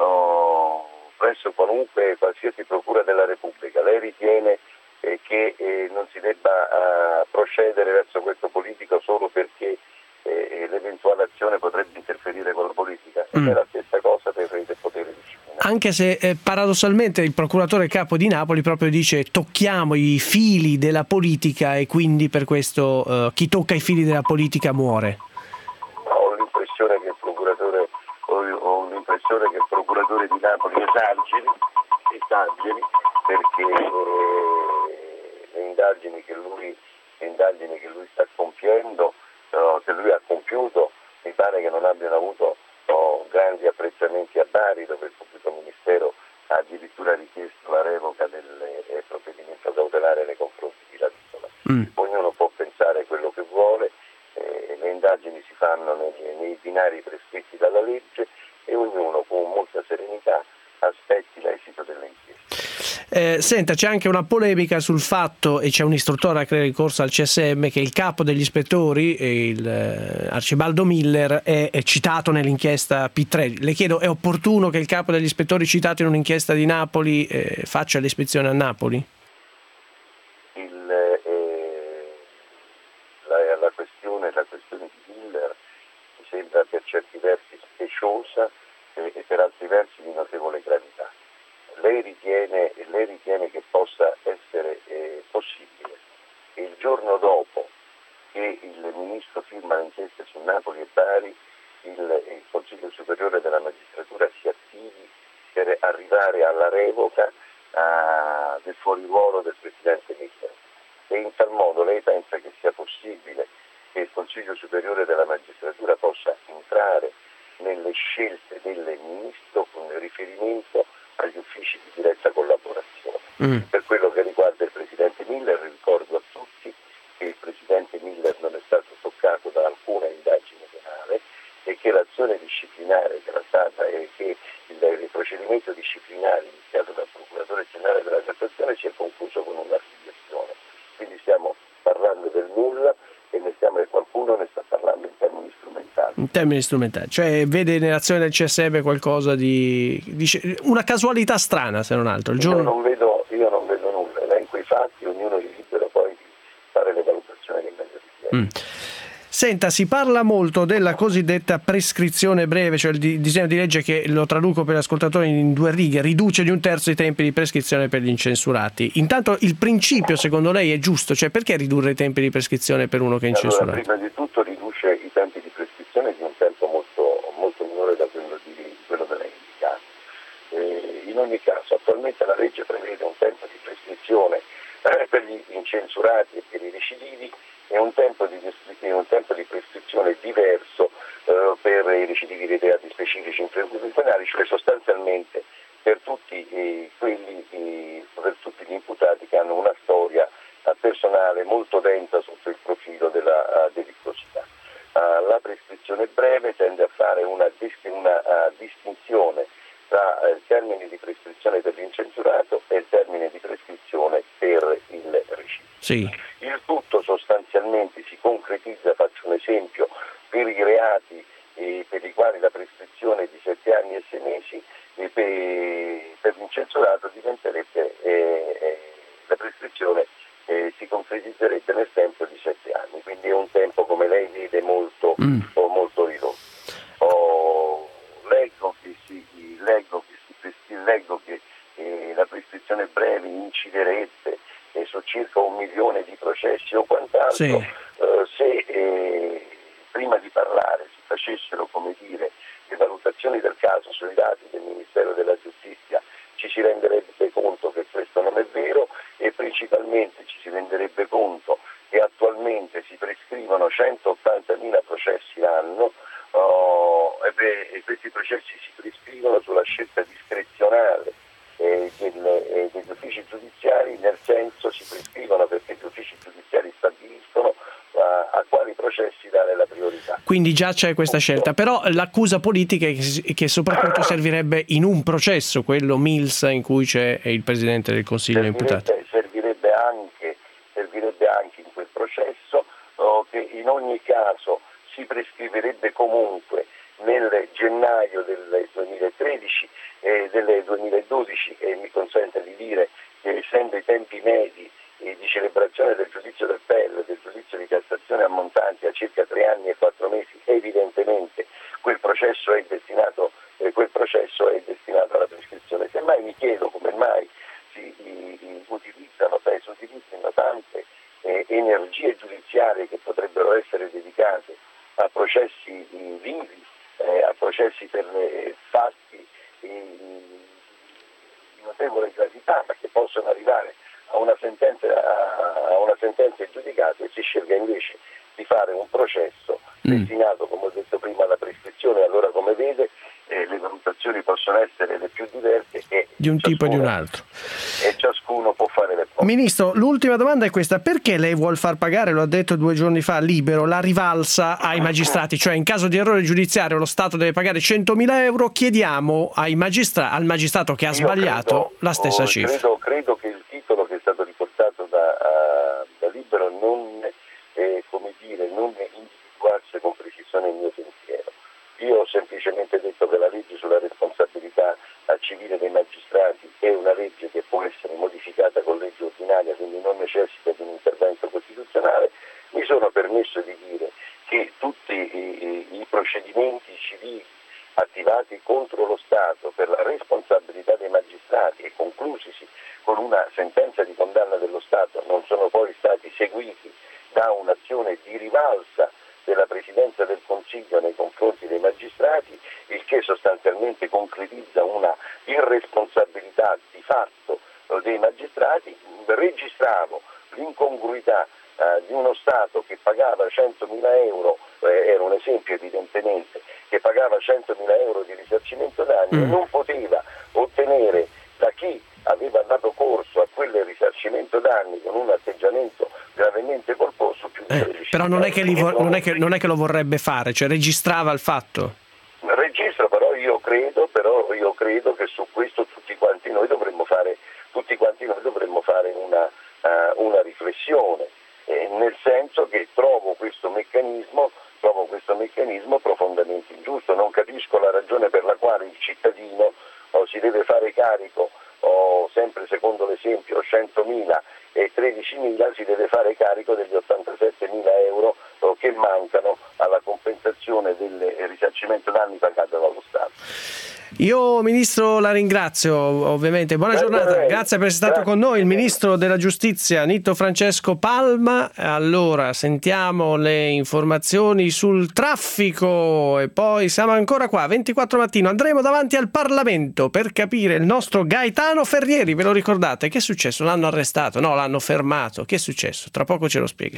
oh, presso qualunque, qualsiasi procura della Repubblica, lei ritiene eh, che eh, non si debba eh, procedere verso questo politico solo perché eh, l'eventuale azione potrebbe interferire con la politica? Mm. È la stessa cosa per il potere disciplinare. Anche se eh, paradossalmente il procuratore capo di Napoli proprio dice tocchiamo i fili della politica e quindi per questo eh, chi tocca i fili della politica muore. Ho l'impressione che il procuratore ho, ho l'impressione che il procuratore di Napoli esageri, esageri perché eh, le indagini che lui le indagini che lui sta compiendo, no, che lui ha compiuto, mi pare che non abbiano avuto no, grandi apprezzamenti a Bari, dove il pubblico ministero ha addirittura richiesto la revoca del eh, provvedimento cautelare nei confronti di Lattola. Mm. Ognuno può pensare quello che vuole, eh, le indagini si fanno nei, nei binari prescritti dalla legge e ognuno con molta serenità aspetti l'esito delle inchieste. Eh, senta, c'è anche una polemica sul fatto, e c'è un'istruttoria che è ricorsa al C S M, che il capo degli ispettori, il eh, Arcibaldo Miller, è, è citato nell'inchiesta P tre. Le chiedo, è opportuno che il capo degli ispettori citato in un'inchiesta di Napoli eh, faccia l'ispezione a Napoli? Il, eh, la, la, questione, la questione di Miller mi sembra per certi versi speciosa eh, e per altri versi di notevole gravità. Lei ritiene, lei ritiene che possa essere eh, possibile che il giorno dopo che il Ministro firma l'inchiesta su Napoli e Bari il, il Consiglio Superiore della Magistratura si attivi per arrivare alla revoca uh, del fuoriruolo del Presidente Miller? E in tal modo lei pensa che sia possibile che il Consiglio Superiore della Magistratura possa entrare nelle scelte del Ministro con riferimento agli uffici di diretta collaborazione? Mm. Per quello che riguarda il Presidente Miller, ricordo a tutti che il Presidente Miller non è stato toccato da alcuna indagine penale e che l'azione disciplinare che era stata e che il, il procedimento disciplinare iniziato dal Procuratore Generale della Cassazione si è concluso con un'archiviazione. Quindi stiamo In termini strumentali, cioè vede nell'azione del C S M qualcosa di, di una casualità strana, se non altro. Il giorno... Io non vedo, io non vedo nulla, elenco i fatti, ognuno è libero poi di fare le valutazioni che meglio ritiene. Mm. Senta, si parla molto della cosiddetta prescrizione breve, cioè il di- disegno di legge che, lo traduco per gli ascoltatori in due righe, riduce di un terzo i tempi di prescrizione per gli incensurati. Intanto il principio secondo lei è giusto, cioè perché ridurre i tempi di prescrizione per uno che è incensurato? Allora, prima di tutto riduce i tempi di prescrizione di un tempo molto, molto minore da quello, di, quello da lei indicato. Eh, in ogni caso attualmente la legge prevede un tempo di prescrizione eh, per gli incensurati e per i recidivi e un tempo di, un tempo di prescrizione diverso eh, per i recidivi dei reati specifici infratribunali, cioè sostanzialmente per tutti, eh, quelli, eh, per tutti gli imputati che hanno una storia eh, personale molto densa sotto il profilo della uh, delittuosità. Uh, la prescrizione breve tende a fare una, una uh, distinzione tra uh, il termine di prescrizione per l'incensurato e il termine di prescrizione per il recidivo. Sì. Il tutto sostanzialmente si concretizza, faccio un esempio, per i reati eh, per i quali la prescrizione è di sette anni e sei mesi e per, per l'incensurato diventerebbe eh, eh, la prescrizione eh, si concretizzerebbe nel tempo di sette anni, quindi è un tempo, come lei vede, molto, mm. o molto ridotto. Oh, leggo che si, leggo che, si prescri- leggo che eh, la prescrizione breve inciderebbe eh, su circa un milione di processi o quant'altro. Sì. eh, se eh, prima di parlare si facessero, come dire, le valutazioni del caso sui dati del Ministero della Giustizia, ci si renderebbe conto che questo non è vero e principalmente ci si renderebbe conto che attualmente si prescrivono centottantamila processi l'anno oh, e, beh, e questi processi si prescrivono sulla scelta discrezionale eh, del, eh, degli uffici giudiziari, nel senso si prescrivono perché gli uffici giudiziari stabiliscono a, a quali processi dare la priorità. Quindi già c'è questa scelta, però l'accusa politica è che, che soprattutto servirebbe in un processo, quello Mills, in cui c'è il Presidente del Consiglio imputato. Servirebbe anche, servirebbe anche in quel processo oh, che in ogni caso si prescriverebbe comunque nel gennaio del duemilatredici e del duemiladodici, e mi consente di dire che essendo i tempi medi eh, di celebrazione del giudizio d'appello e del giudizio di Cassazione ammontanti a circa tre anni e quattro mesi, evidentemente quel processo è destinato, eh, quel processo è destinato alla prescrizione. Semmai mi chiedo come mai si i, i, utilizzano, sai, si utilizzano tante eh, energie giudiziarie che potrebbero essere dedicate a processi eh, vivi, eh, a processi per eh, fatti eh, di notevole gravità, ma che possono arrivare a una sentenza, a una sentenza in giudicato, e si scelga invece di fare un processo mm. destinato, come ho detto prima, alla prescrizione. Allora, come vede, eh, le valutazioni possono essere le più diverse e di un ciascuno, tipo e di un altro, e ciascuno può fare le proprie. Ministro, l'ultima domanda è questa: perché lei vuol far pagare, lo ha detto due giorni fa libero, la rivalsa ai magistrati? Cioè, in caso di errore giudiziario lo Stato deve pagare centomila euro, chiediamo ai magistra- al magistrato che ha Io sbagliato credo, la stessa oh, cifra. Credo, credo che il titolo che è stato riportato da, uh, da Libero non, eh, come dire, non individuasse con precisione il mio pensiero. Io ho semplicemente detto che la legge sulla responsabilità civile dei magistrati è una legge che può essere modificata con legge ordinaria, quindi non necessita di un intervento costituzionale. Mi sono permesso di dire che tutti i, i, i procedimenti civili attivati contro lo Stato per la responsabilità dei magistrati e conclusisi con una sentenza di condanna dello Stato non sono poi stati seguiti da un'azione di rivalsa della Presidenza del Consiglio nei confronti dei magistrati, il che sostanzialmente concretizza una irresponsabilità di fatto dei magistrati. Registravo l'incongruità eh, di uno Stato che pagava centomila euro, eh, era un esempio evidentemente, che pagava centomila euro di risarcimento danni mm. e non poteva ottenere da chi aveva dato corso a quel risarcimento danni con un atteggiamento gravemente colposo più di eh, però non è, che li vo- non, è che, non è che lo vorrebbe fare, cioè registrava il fatto. Registro, però io credo, però io credo che su questo tutti quanti noi dovremmo fare, tutti quanti noi dovremmo fare una, uh, una riflessione, eh, nel senso che trovo questo meccanismo, trovo questo meccanismo profondamente assolutamente ingiusto. Non capisco la ragione per la quale il cittadino o si deve fare carico, o sempre secondo l'esempio centomila e tredicimila, si deve fare carico degli ottantasettemila euro che mancano alla compensazione del risarcimento danni pagato dallo Stato. Io Ministro la ringrazio, ovviamente, buona Grazie giornata, grazie per essere stato Grazie. con noi, il Ministro della Giustizia Nitto Francesco Palma. Allora sentiamo le informazioni sul traffico e poi siamo ancora qua, ventiquattro mattino, andremo davanti al Parlamento per capire il nostro Gaetano Ferrieri, ve lo ricordate? Che è successo? L'hanno arrestato? No, l'hanno fermato, che è successo? Tra poco ce lo spiega.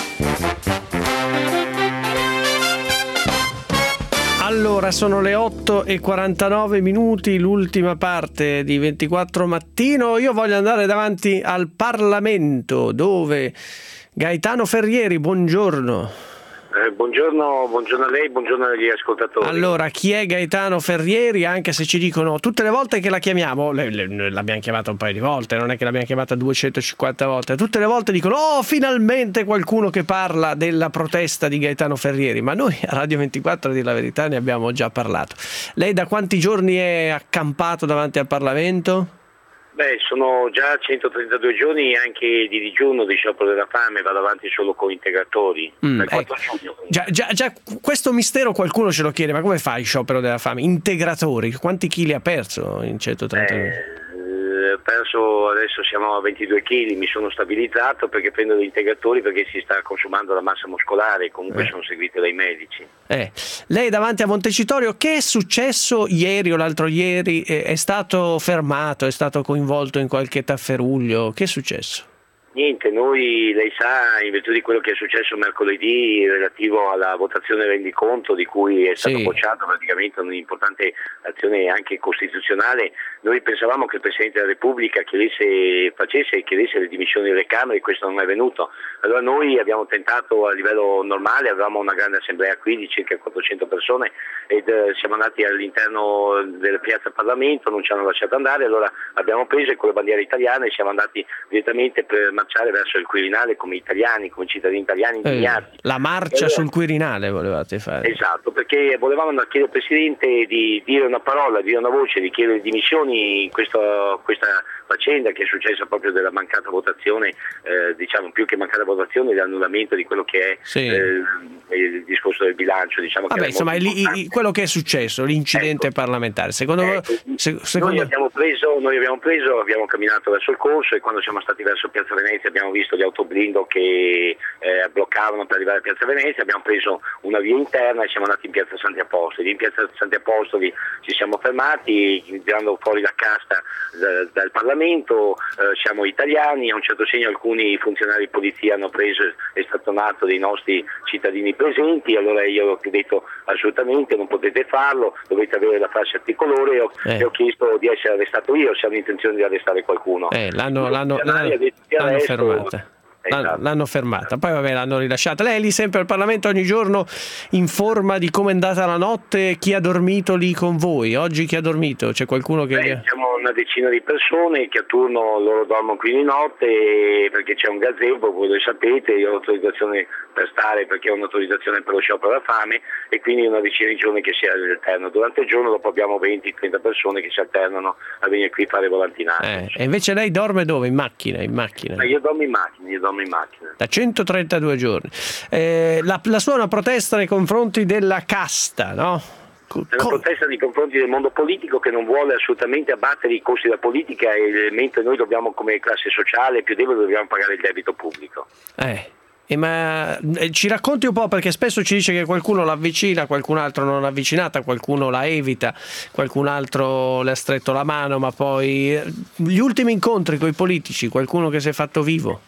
Allora, sono le otto e quarantanove minuti, l'ultima parte di ventiquattro mattino. Io voglio andare davanti al Parlamento, dove Gaetano Ferrieri, buongiorno. Eh, buongiorno, buongiorno a lei, buongiorno agli ascoltatori. Allora, chi è Gaetano Ferrieri? Anche se ci dicono tutte le volte che la chiamiamo, le, le, l'abbiamo chiamata un paio di volte, non è che l'abbiamo chiamata duecentocinquanta volte, tutte le volte dicono oh, finalmente qualcuno che parla della protesta di Gaetano Ferrieri, ma noi a Radio ventiquattro, a dire la verità, ne abbiamo già parlato. Lei da quanti giorni è accampato davanti al Parlamento? Beh, sono già centotrentadue giorni anche di digiuno di sciopero della fame, vado avanti solo con integratori. Mm, ecco. già, già, già questo mistero qualcuno ce lo chiede, ma come fa il sciopero della fame? Integratori, quanti chili ha perso in centotrentadue? Eh, ho perso, adesso siamo a ventidue chili, mi sono stabilizzato perché prendo gli integratori perché si sta consumando la massa muscolare, comunque eh. sono seguite dai medici. Eh. Lei davanti a Montecitorio, che è successo ieri o l'altro ieri? È stato fermato, è stato coinvolto in qualche tafferuglio? Che è successo? Niente, noi, lei sa, in virtù di quello che è successo mercoledì relativo alla votazione rendiconto di cui è stato sì. bocciato praticamente un'importante azione anche costituzionale, noi pensavamo che il Presidente della Repubblica chiedesse, facesse e chiedesse le dimissioni delle Camere, questo non è venuto. Allora noi abbiamo tentato a livello normale, avevamo una grande assemblea qui di circa quattrocento persone ed eh, siamo andati all'interno della piazza Parlamento, non ci hanno lasciato andare, allora abbiamo preso con le bandiere italiane e siamo andati direttamente per marciare verso il Quirinale come italiani, come cittadini italiani indignati. Eh, la marcia allora, sul Quirinale volevate fare? Esatto, perché volevamo chiedere al Presidente di dire una parola, di dire una voce, di chiedere dimissioni in questa, questa faccenda che è successa proprio della mancata votazione, eh, diciamo più che mancata votazione, l'annullamento di quello che è sì. eh, il discorso del bilancio. Diciamo Vabbè, che insomma, è li, quello che è successo, l'incidente ecco. parlamentare. Secondo ecco. se, secondo... Noi, abbiamo preso, noi abbiamo preso, abbiamo camminato verso il corso e quando siamo stati verso Piazza Venezia abbiamo visto gli autoblindo che eh, bloccavano per arrivare a Piazza Venezia, abbiamo preso una via interna e siamo andati in Piazza Santi Apostoli. In Piazza Santi Apostoli ci siamo fermati, tirando fuori la casta da, dal Parlamento, eh, siamo italiani, a un certo segno alcuni funzionari di polizia hanno preso e stazionato dei nostri cittadini presenti, allora io ho detto assolutamente non potete farlo, dovete avere la fascia tricolore e ho, eh. e ho chiesto di essere arrestato io, se hanno intenzione di arrestare qualcuno. Eh, l'hanno, l'hanno, l'hanno, l'hanno fermata. Esatto. L'hanno fermata, poi vabbè l'hanno rilasciata. Lei è lì sempre al Parlamento, ogni giorno informa di come è andata la notte, chi ha dormito lì con voi. Oggi chi ha dormito? C'è qualcuno che... Beh, siamo una decina di persone che a turno loro dormono qui di notte perché c'è un gazebo, voi lo sapete, io ho l'autorizzazione per stare perché ho un'autorizzazione per lo sciopero della fame e quindi una decina di giorni che si alternano. Durante il giorno dopo abbiamo venti trenta persone che si alternano a venire qui a fare volantinato. Eh, e invece lei dorme dove? In macchina? In macchina. Ma io dormo in macchina, io dormo in macchina. Da centotrentadue giorni. Eh, la, la sua è una protesta nei confronti della casta, no? È una protesta nei confronti del mondo politico che non vuole assolutamente abbattere i costi della politica e mentre noi dobbiamo come classe sociale più debole dobbiamo pagare il debito pubblico. Eh. E ma eh, ci racconti un po', perché spesso ci dice che qualcuno l'avvicina, qualcun altro non l'ha avvicinata, qualcuno la evita, qualcun altro le ha stretto la mano, ma poi gli ultimi incontri con i politici, qualcuno che si è fatto vivo?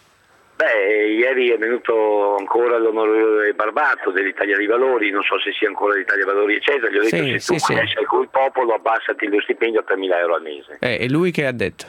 Beh, ieri è venuto ancora l'onorevole Barbato dell'Italia dei Valori, non so se sia ancora l'Italia dei Valori eccetera, gli ho detto sì, se sì, tu conosci sì. il popolo abbassati lo stipendio a tremila euro al mese. Eh, e lui che ha detto?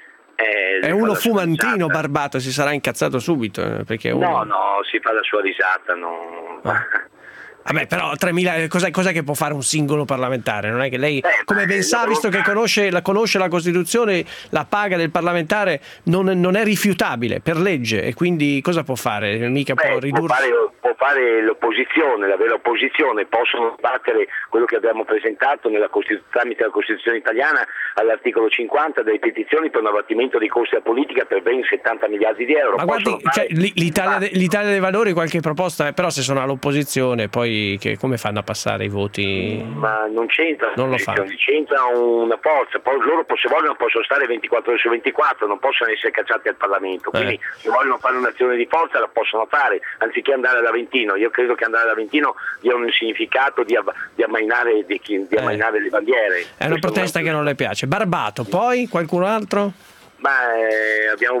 Eh, è uno fumantino Barbato, si sarà incazzato subito eh, perché uno... no no si fa la sua risata no. ah. Vabbè, però tremila, cos'è, cos'è che può fare un singolo parlamentare? Non è che lei, eh, come ben sa, visto che conosce la, conosce la Costituzione, la paga del parlamentare non, non è rifiutabile per legge, e quindi cosa può fare? Mica Beh, può ridurre... Può fare, può fare l'opposizione, la vera opposizione, possono battere quello che abbiamo presentato nella Costitu- tramite la Costituzione italiana all'articolo cinquanta delle petizioni per un abbattimento dei costi della politica per ben settanta miliardi di euro. Ma guardi, fare... cioè, l'Italia, de, l'Italia dei Valori qualche proposta, però se sono all'opposizione poi che, come fanno a passare i voti? Ma non c'entra, non lo fanno. C'entra una forza, poi loro se vogliono possono stare ventiquattro ore su ventiquattro, non possono essere cacciati al Parlamento, quindi eh. se vogliono fare un'azione di forza la possono fare, anziché andare all'Aventino. Io credo che andare all'Aventino dia un significato di, ab- di ammainare, di, di eh. ammainare le bandiere. È una Questo protesta non... che non le piace. Barbato, poi qualcun altro? Ma eh, abbiamo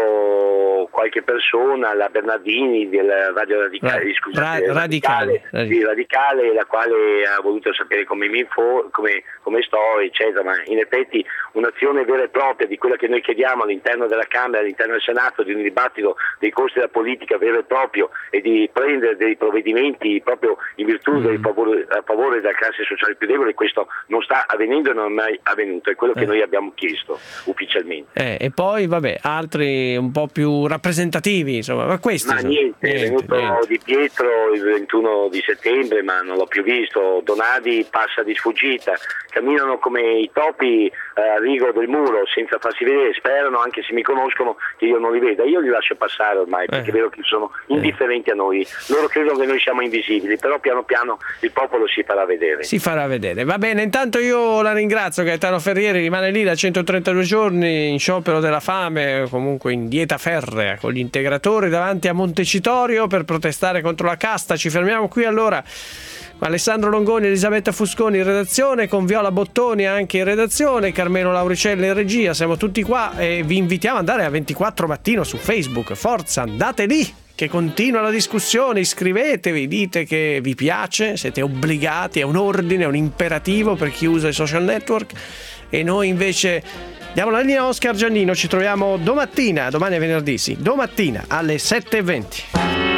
avuto qualche persona, la Bernardini del Radio Radicale, Ra- scusate, Ra- radicale, radicale, sì, radicale, la quale ha voluto sapere come mi info, come, come sto, eccetera, ma in effetti un'azione vera e propria di quella che noi chiediamo all'interno della Camera, all'interno del Senato, di un dibattito dei costi della politica vero e proprio e di prendere dei provvedimenti proprio in virtù mm. del favore, a favore della classe sociale più debole, questo non sta avvenendo e non è mai avvenuto, è quello che eh. noi abbiamo chiesto ufficialmente. Eh, e poi vabbè, altri un po' più rappresentativi, insomma, ma questi ma sono... niente, niente, è venuto niente. Di Pietro il ventuno di settembre, ma non l'ho più visto. Donadi passa di sfuggita, camminano come i topi eh, a rigo del muro senza farsi vedere, sperano, anche se mi conoscono, che io non li veda. Io li lascio passare ormai, perché eh. è vero che sono indifferenti eh. a noi, loro credono che noi siamo invisibili, però piano piano il popolo si farà vedere. Si farà vedere, va bene. Intanto io la ringrazio, Gaetano Ferrieri rimane lì da centotrentadue giorni in sciopero della fame, comunque in dieta ferrea con gli integratori davanti a Montecitorio per protestare contro la casta. Ci fermiamo qui allora. Alessandro Longoni, Elisabetta Fusconi in redazione, con Viola Bottoni anche in redazione, Carmelo Lauricella in regia, siamo tutti qua e vi invitiamo ad andare a ventiquattro Mattino su Facebook. Forza, andate lì che continua la discussione, iscrivetevi, dite che vi piace, siete obbligati, è un ordine, è un imperativo per chi usa i social network. E noi invece diamo la linea a Oscar Giannino, ci troviamo domattina, domani è venerdì, sì, domattina alle sette e venti.